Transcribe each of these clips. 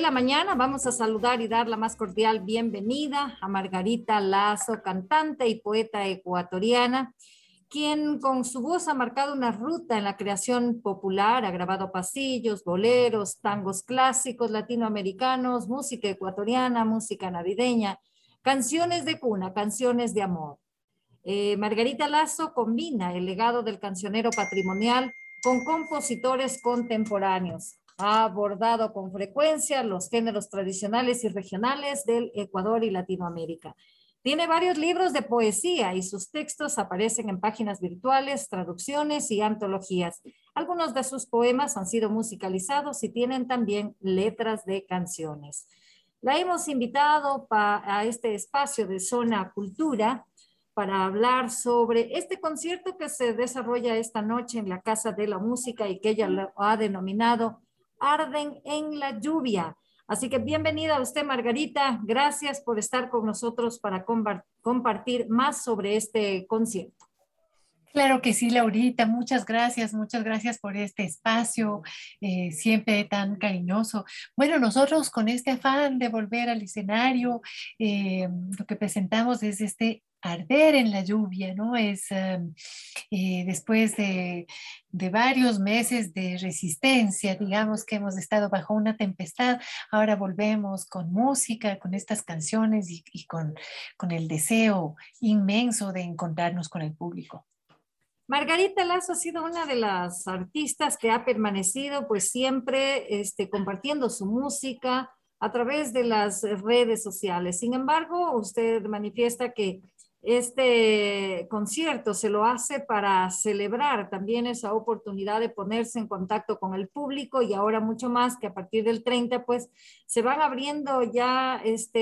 la mañana vamos a saludar y dar la más cordial bienvenida a Margarita Lazo, cantante y poeta ecuatoriana, quien con su voz ha marcado una ruta en la creación popular, ha grabado pasillos, boleros, tangos clásicos latinoamericanos, música ecuatoriana, música navideña, canciones de cuna, canciones de amor. Margarita Lazo combina el legado del cancionero patrimonial con compositores contemporáneos. Ha abordado con frecuencia los géneros tradicionales y regionales del Ecuador y Latinoamérica. Tiene varios libros de poesía y sus textos aparecen en páginas virtuales, traducciones y antologías. Algunos de sus poemas han sido musicalizados y tienen también letras de canciones. La hemos invitado a este espacio de Zona Cultura para hablar sobre este concierto que se desarrolla esta noche en la Casa de la Música y que ella lo ha denominado Arden en la Lluvia. Así que bienvenida a usted, Margarita. Gracias por estar con nosotros para compartir más sobre este concierto. Claro que sí, Laurita, muchas gracias por este espacio, siempre tan cariñoso. Bueno, nosotros con este afán de volver al escenario, lo que presentamos es este arder en la lluvia, ¿no? Después de varios meses de resistencia, digamos que hemos estado bajo una tempestad, ahora volvemos con música, con estas canciones y con el deseo inmenso de encontrarnos con el público. Margarita Lazo ha sido una de las artistas que ha permanecido pues siempre compartiendo su música a través de las redes sociales. Sin embargo, usted manifiesta que este concierto se lo hace para celebrar también esa oportunidad de ponerse en contacto con el público y ahora mucho más que a partir del 30 pues se van abriendo ya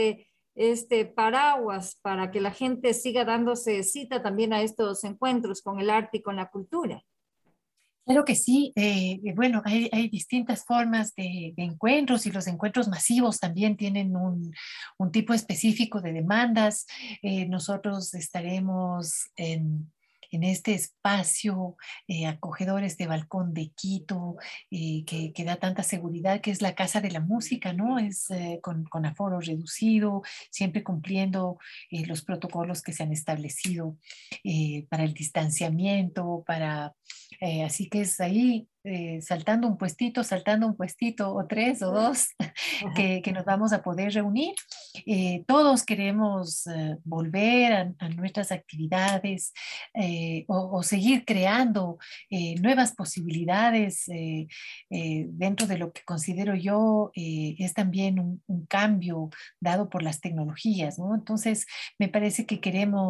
paraguas para que la gente siga dándose cita también a estos encuentros con el arte y con la cultura. Claro que sí, bueno, hay distintas formas de encuentros y los encuentros masivos también tienen un tipo específico de demandas. Nosotros estaremos en este espacio acogedor, este balcón de Quito, que da tanta seguridad, que es la Casa de la Música, ¿no? Es con aforo reducido, siempre cumpliendo los protocolos que se han establecido para el distanciamiento, así que es ahí saltando un puestito o tres o dos que nos vamos a poder reunir. Todos queremos volver a nuestras actividades o seguir creando nuevas posibilidades dentro de lo que considero yo es también un cambio dado por las tecnologías, ¿no? Entonces, me parece que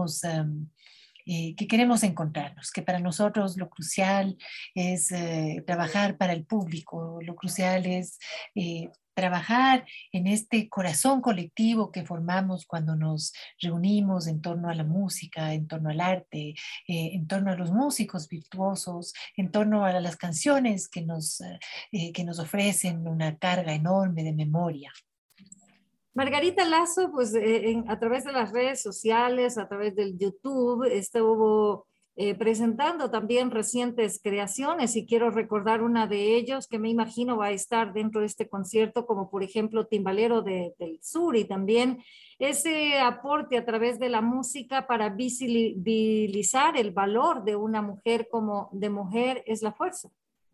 queremos encontrarnos, que para nosotros lo crucial es trabajar para el público, lo crucial es trabajar en este corazón colectivo que formamos cuando nos reunimos en torno a la música, en torno al arte, en torno a los músicos virtuosos, en torno a las canciones que nos ofrecen una carga enorme de memoria. Margarita Lazo, pues a través de las redes sociales, a través del YouTube, estuvo presentando también recientes creaciones y quiero recordar una de ellos que me imagino va a estar dentro de este concierto, como por ejemplo Timbalero del Sur y también ese aporte a través de la música para visibilizar el valor de una mujer como de mujer es la fuerza.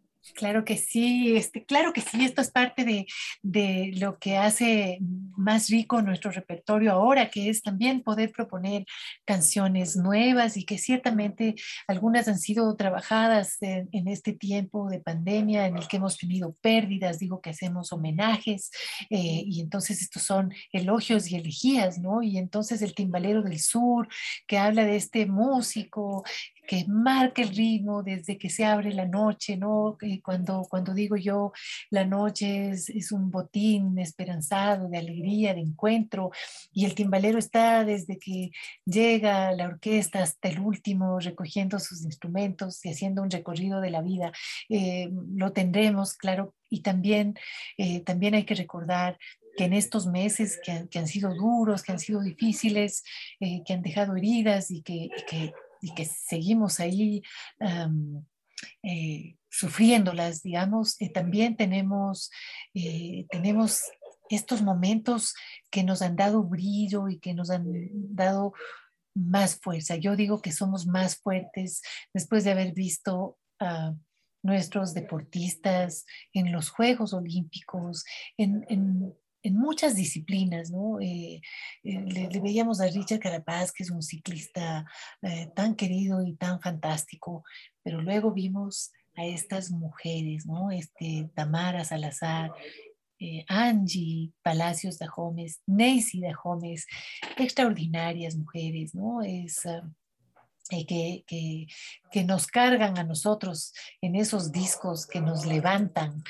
Claro que sí, esto es parte de lo que hace más rico nuestro repertorio ahora, que es también poder proponer canciones nuevas y que ciertamente algunas han sido trabajadas en este tiempo de pandemia en el que hemos tenido pérdidas, digo que hacemos homenajes y entonces estos son elogios y elegías, ¿no? Y entonces el Timbalero del Sur, que habla de este músico que marca el ritmo desde que se abre la noche, ¿no? Cuando digo yo, la noche es un botín esperanzado, de alegría, de encuentro, y el timbalero está desde que llega la orquesta hasta el último, recogiendo sus instrumentos y haciendo un recorrido de la vida. Lo tendremos, claro, y también hay que recordar que en estos meses que han sido duros, que han sido difíciles, que han dejado heridas y que seguimos ahí sufriéndolas, digamos, también tenemos estos momentos que nos han dado brillo y que nos han dado más fuerza. Yo digo que somos más fuertes después de haber visto a nuestros deportistas en los Juegos Olímpicos, en muchas disciplinas, ¿no? Le veíamos a Richard Carapaz, que es un ciclista tan querido y tan fantástico, pero luego vimos a estas mujeres, ¿no? Tamara Salazar, Angie Palacios de Gómez, Neisy de Gómez, extraordinarias mujeres, ¿no? Que nos cargan a nosotros en esos discos, que nos levantan,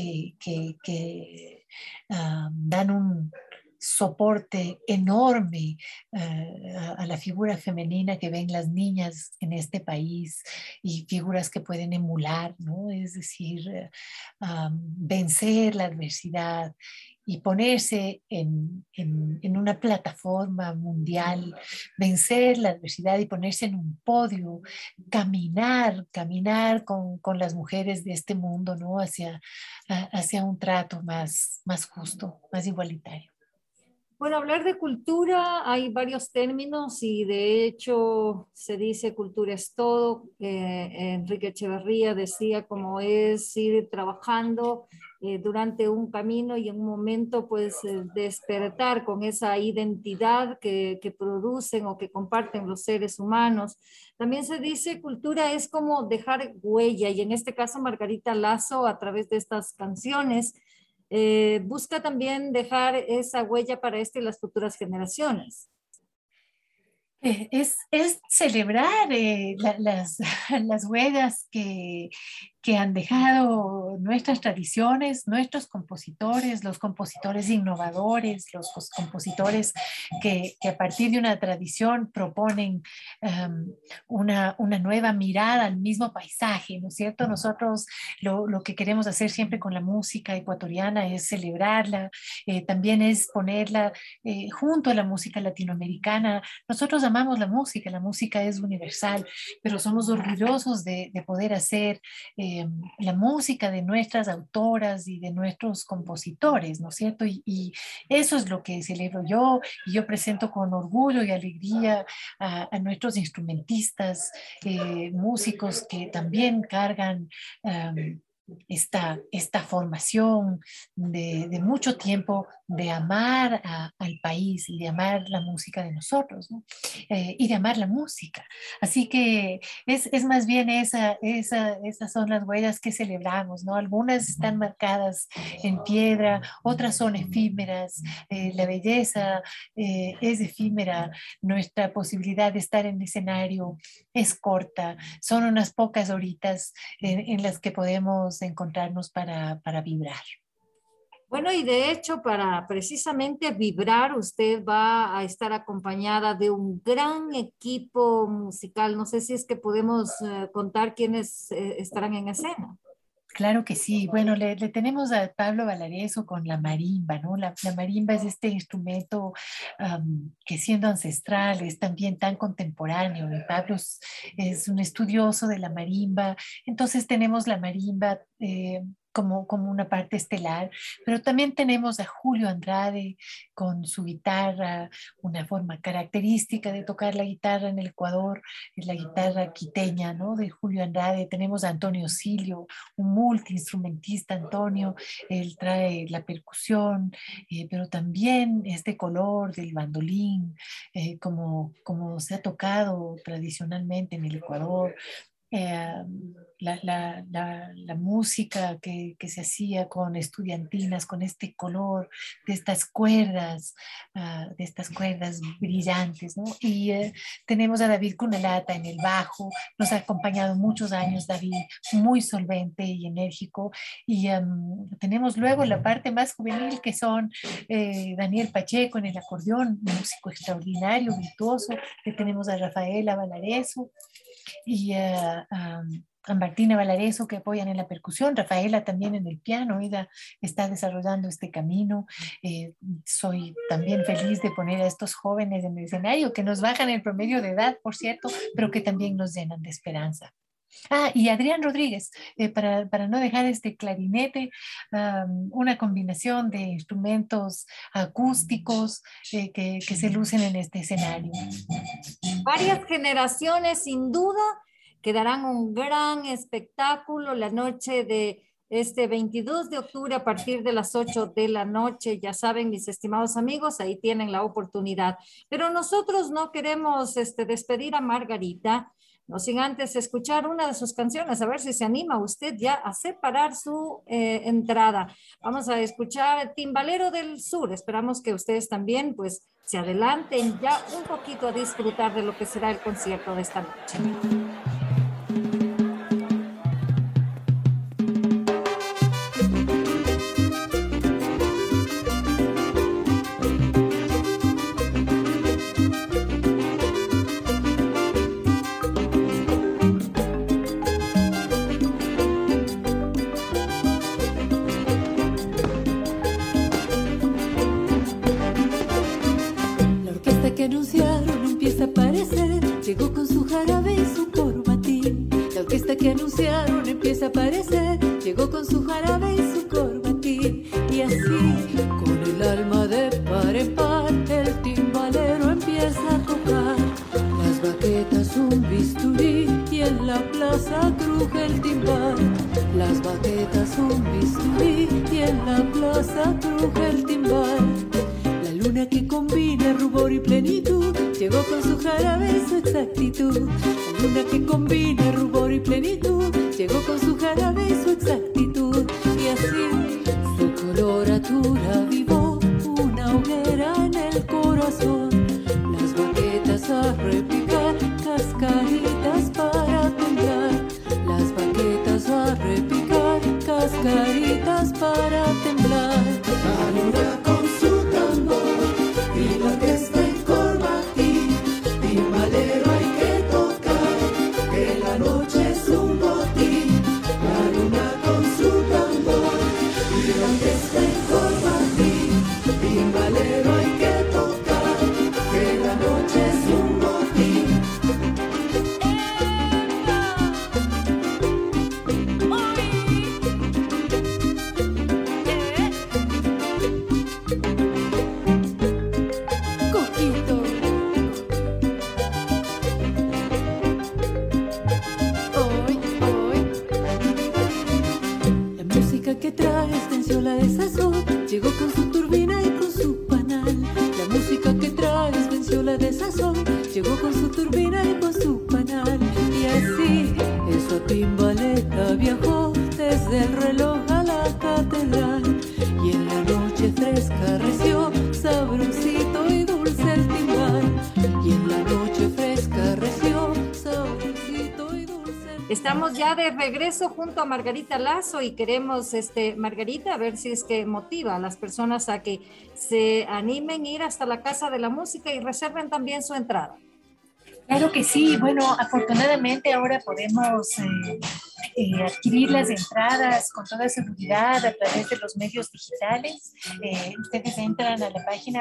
que dan un soporte enorme a la figura femenina que ven las niñas en este país y figuras que pueden emular, ¿no? Es decir, vencer la adversidad y ponerse en una plataforma mundial, vencer la adversidad y ponerse en un podio, caminar con las mujeres de este mundo, ¿no? Hacia un trato más justo, más igualitario. Bueno, hablar de cultura, hay varios términos y de hecho se dice cultura es todo. Enrique Echeverría decía cómo es ir trabajando durante un camino y en un momento pues despertar con esa identidad que producen o que comparten los seres humanos. También se dice cultura es como dejar huella y en este caso Margarita Lazo a través de estas canciones busca también dejar esa huella para este y las futuras generaciones. Es celebrar las huellas que han dejado nuestras tradiciones, nuestros compositores, los compositores innovadores, los compositores que a partir de una tradición proponen una nueva mirada al mismo paisaje, ¿no es cierto? Nosotros lo que queremos hacer siempre con la música ecuatoriana es celebrarla, también es ponerla junto a la música latinoamericana. Nosotros amamos la música es universal, pero somos orgullosos de poder hacer la música de nuestras autoras y de nuestros compositores, ¿no es cierto? Y eso es lo que celebro yo, y yo presento con orgullo y alegría a nuestros instrumentistas, músicos que también cargan esta formación de mucho tiempo de amar al país y de amar la música de nosotros, ¿no? Y de amar la música. Así que es más bien esas son las huellas que celebramos, ¿no? Algunas están marcadas en piedra, otras son efímeras. La belleza es efímera, nuestra posibilidad de estar en el escenario es corta, son unas pocas horitas en las que podemos encontrarnos para vibrar. Bueno, y de hecho, para precisamente vibrar, usted va a estar acompañada de un gran equipo musical. No sé si es que podemos contar quiénes estarán en escena. Claro que sí. Bueno, le tenemos a Pablo Valareso con la marimba, ¿no? La marimba es este instrumento que siendo ancestral es también tan contemporáneo. Y Pablo es un estudioso de la marimba. Entonces tenemos la marimba como una parte estelar, pero también tenemos a Julio Andrade con su guitarra, una forma característica de tocar la guitarra en el Ecuador, es la guitarra quiteña, ¿no? De Julio Andrade. Tenemos a Antonio Silio, un multiinstrumentista. Antonio, él trae la percusión, pero también este color del bandolín, como se ha tocado tradicionalmente en el Ecuador. eh, la música que se hacía con estudiantinas, con este color de estas cuerdas brillantes, ¿no? Y tenemos a David Cunelata en el bajo, nos ha acompañado muchos años David, muy solvente y enérgico, y tenemos luego la parte más juvenil que son Daniel Pacheco en el acordeón, un músico extraordinario, virtuoso, que tenemos a Rafaela Valareso y a Martina Valareso que apoyan en la percusión, Rafaela también en el piano, ella está desarrollando este camino. Soy también feliz de poner a estos jóvenes en el escenario que nos bajan el promedio de edad, por cierto, pero que también nos llenan de esperanza. Y Adrián Rodríguez, para no dejar este clarinete, una combinación de instrumentos acústicos que se lucen en este escenario. Varias generaciones sin duda que darán un gran espectáculo la noche de este 22 de octubre a partir de las 8 de la noche. Ya saben, mis estimados amigos, ahí tienen la oportunidad. Pero nosotros no queremos despedir a Margarita, no sin antes escuchar una de sus canciones, a ver si se anima usted ya a separar su entrada. Vamos a escuchar Timbalero del Sur. Esperamos que ustedes también pues se adelanten ya un poquito a disfrutar de lo que será el concierto de esta noche. Que anunciaron empieza a aparecer, llegó con su jarabe y su corbatín. La orquesta que anunciaron empieza a aparecer, llegó con su jarabe y su corbatín. Y así, con el alma de par en par, el timbalero empieza a tocar. Las baquetas un bisturí y en la plaza cruje el timbal. Las baquetas un bisturí y en la plaza cruje el timbal. Luna que combina rubor y plenitud, llegó con su jarabe y su exactitud. La luna que combina rubor y plenitud, llegó con su jarabe y su exactitud. Y así su coloratura avivó una hoguera en el corazón. Las baquetas a repicar, cascaritas para temblar. Las baquetas a repicar, cascaritas para temblar. La luna con su y la orquesta en corbatín, timbalero hay que tocar, que la noche es un botín. La luna con su tambor y la orquesta en corbatín, timbalero hay que tocar, que la noche es un botín. Que traes venció la desazón, llegó con su turbina y con su panal. La música que traes venció la desazón, llegó con su turbina y con su panal. Y así, en su timbaleta viajó desde el reloj a la catedral. Y en la noche fresca reció, sabrosito y dulce el timbal. Y en la noche fresca reció, sabrosito y dulce. Estamos ya de regreso junto a Margarita Lazo y queremos, Margarita, a ver si es que motiva a las personas a que se animen a ir hasta la Casa de la Música y reserven también su entrada. Claro que sí. Bueno, afortunadamente ahora podemos adquirir las entradas con toda seguridad a través de los medios digitales. Ustedes entran a la página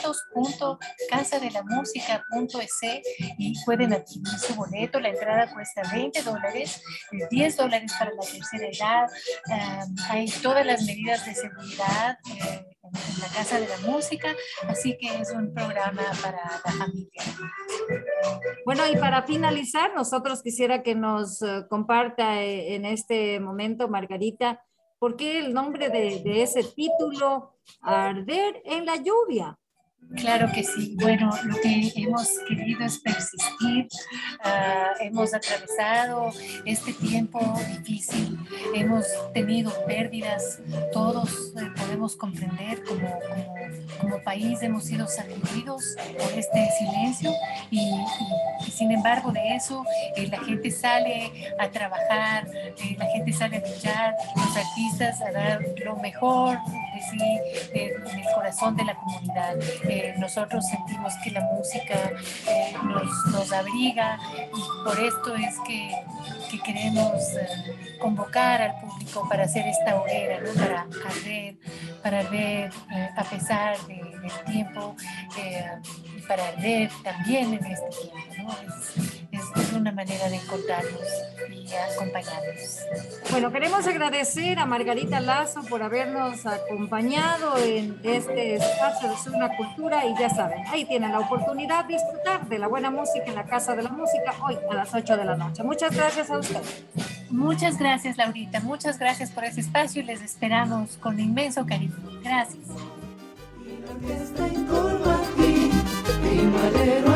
boletos.casadelamusica.es y pueden adquirir su boleto. La entrada cuesta $20, $10 para la tercera edad. Hay todas las medidas de seguridad en la Casa de la Música, así que es un programa para la familia. Bueno, y para finalizar, nosotros quisiera que nos comparta en este momento, Margarita, ¿por qué el nombre de ese título, Arder en la lluvia? Claro que sí. Bueno, lo que hemos querido es persistir. Hemos atravesado este tiempo difícil. Hemos tenido pérdidas. Todos podemos comprender como país hemos sido sacudidos por este silencio y sin embargo de eso la gente sale a trabajar, la gente sale a luchar, los artistas a dar lo mejor de sí en el corazón de la comunidad. Nosotros sentimos que la música nos abriga y por esto es que queremos convocar al público para hacer esta hoguera, ¿no? Para arder a pesar del tiempo, para arder también en este tiempo, ¿no? Es es una manera de encontrarnos y acompañarnos. Bueno, queremos agradecer a Margarita Lazo por habernos acompañado en este espacio de Zona Cultura y ya saben, ahí tienen la oportunidad de disfrutar de la buena música en la Casa de la Música hoy a las 8 de la noche. Muchas gracias a ustedes. Muchas gracias, Laurita. Muchas gracias por ese espacio y les esperamos con inmenso cariño. Gracias. Orquesta en Corbatín, primadero.